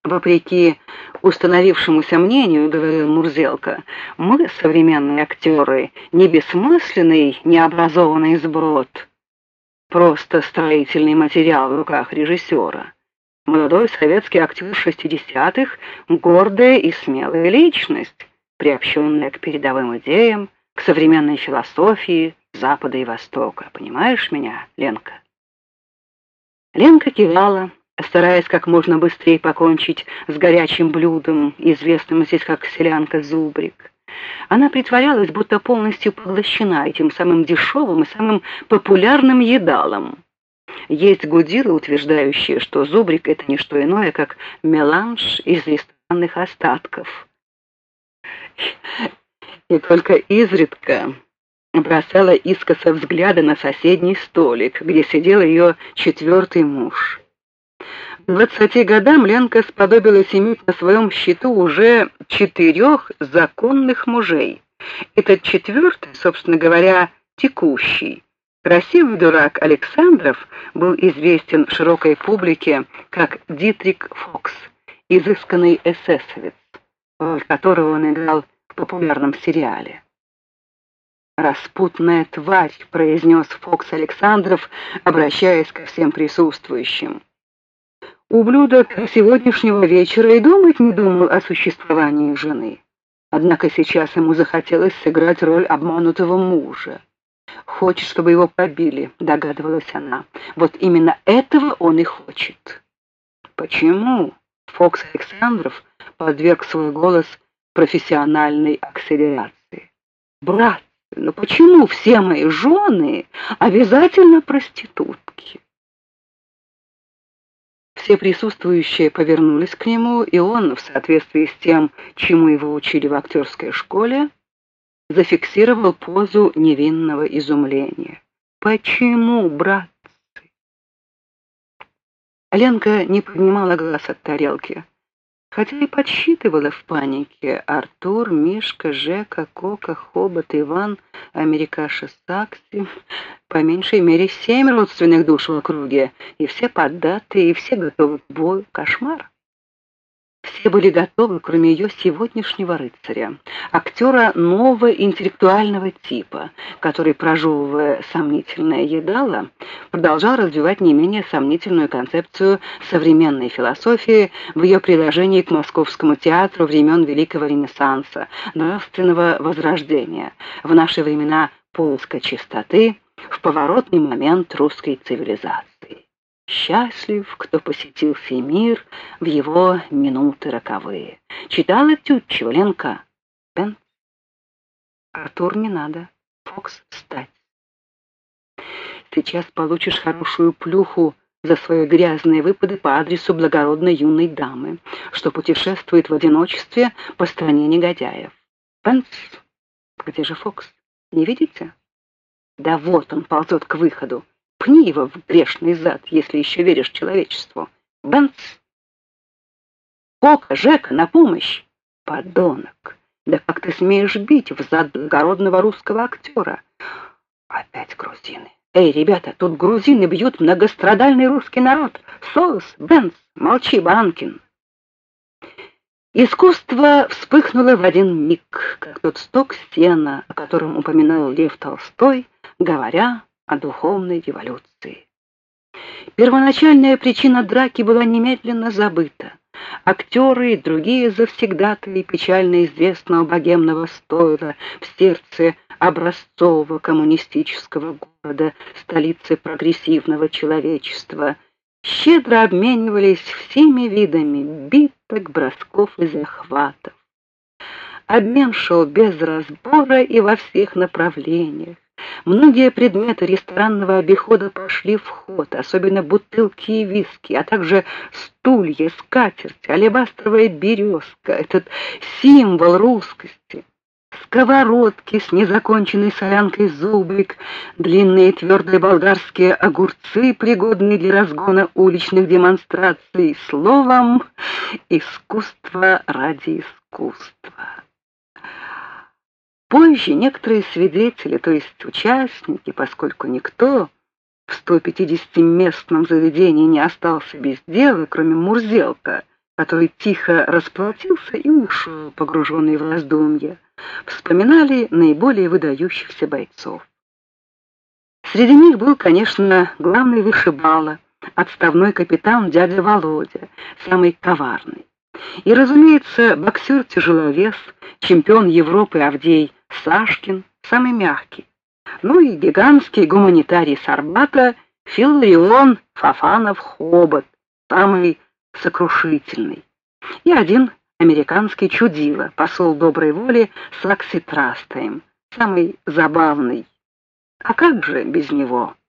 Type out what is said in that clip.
Вопреки установившемуся мнению, говорил Мурзелка, мы, современные актеры, не бессмысленный, необразованный сброд, просто строительный материал в руках режиссера. Молодой советский актер 60-х — гордая и смелая личность, приобщенная к передовым идеям, к современной философии Запада и Востока. Понимаешь меня, Ленка? Ленка кивала, стараясь как можно быстрее покончить с горячим блюдом, известным здесь как селянка Зубрик. Она притворялась, будто полностью поглощена этим самым дешевым и самым популярным едалом. Есть гудилы, утверждающие, что Зубрик — это не что иное, как меланж из ресторанных остатков. И только изредка бросала искоса взгляда на соседний столик, где сидел ее четвертый муж. К 20 годам Ленка сподобилась иметь на своем счету уже 4 законных мужей. Этот четвертый, собственно говоря, текущий. Красивый дурак Александров был известен широкой публике как Дитрик Фокс, изысканный эсэсовец, роль которого он играл в популярном сериале. «Распутная тварь», — произнес Фокс Александров, обращаясь ко всем присутствующим. Ублюдок сегодняшнего вечера и думать не думал о существовании жены. Однако сейчас ему захотелось сыграть роль обманутого мужа. «Хочет, чтобы его побили», — догадывалась она. «Вот именно этого он и хочет». «Почему?» — Фокс Александров подверг свой голос профессиональной акселерации. «Брат, ну почему все мои жены обязательно проститутки?» Все присутствующие повернулись к нему, и он, в соответствии с тем, чему его учили в актерской школе, зафиксировал позу невинного изумления. «Почему, братцы?» Ленка не поднимала глаз от тарелки, хотя и подсчитывала в панике: Артур, Мишка, Жека, Кока, Хобот, Иван, Америкаша, Сакси, по меньшей мере 7 родственных душ в округе, и все поддатые, и все готовы к бою. Кошмар. Все были готовы, кроме ее сегодняшнего рыцаря, актера нового интеллектуального типа, который, прожевывая сомнительное едало, продолжал развивать не менее сомнительную концепцию современной философии в ее приложении к Московскому театру времен Великого Ренессанса, нравственного возрождения, в наши времена поиска чистоты, в поворотный момент русской цивилизации. Счастлив, кто посетил сей мир в его минуты роковые. Читала Тютчева, Ленка? Бен? Артур, не надо. Фокс, встать. Сейчас получишь хорошую плюху за свои грязные выпады по адресу благородной юной дамы, что путешествует в одиночестве по стране негодяев. Бенс, где же Фокс? Не видите? Да вот он ползет к выходу. Пни его в грешный зад, если еще веришь человечеству. Бенц! Кока, Жека, на помощь! Подонок! Да как ты смеешь бить в зад благородного русского актера? Опять грузины. Эй, ребята, тут грузины бьют многострадальный русский народ. Соус, Бенц, молчи, Банкин. Искусство вспыхнуло в один миг, как тот сток сена, о котором упоминал Лев Толстой, говоря о духовной революции. Первоначальная причина драки была немедленно забыта. Актеры и другие завсегдатаи печально известного богемного стойла в сердце образцового коммунистического города, столицы прогрессивного человечества, щедро обменивались всеми видами биток, бросков и захватов. Обмен шел без разбора и во всех направлениях. Многие предметы ресторанного обихода пошли в ход, особенно бутылки и виски, а также стулья, скатерть, алебастровая березка, этот символ русскости, сковородки с незаконченной солянкой Зубрик, длинные твердые болгарские огурцы, пригодные для разгона уличных демонстраций, словом, искусство ради искусства. Позже некоторые свидетели, то есть участники, поскольку никто в 150-местном заведении не остался без дела, кроме Мурзелка, который тихо расплатился и ушел, погруженный в раздумья, вспоминали наиболее выдающихся бойцов. Среди них был, конечно, главный вышибала, отставной капитан дядя Володя, самый коварный. И, разумеется, боксер-тяжеловес, чемпион Европы Авдей Сашкин, самый мягкий. Ну и гигантский гуманитарий с Арбата Филларион Фофанов-Хобот, самый сокрушительный. И один американский чудило, посол доброй воли Сакси Трастаем, самый забавный. А как же без него?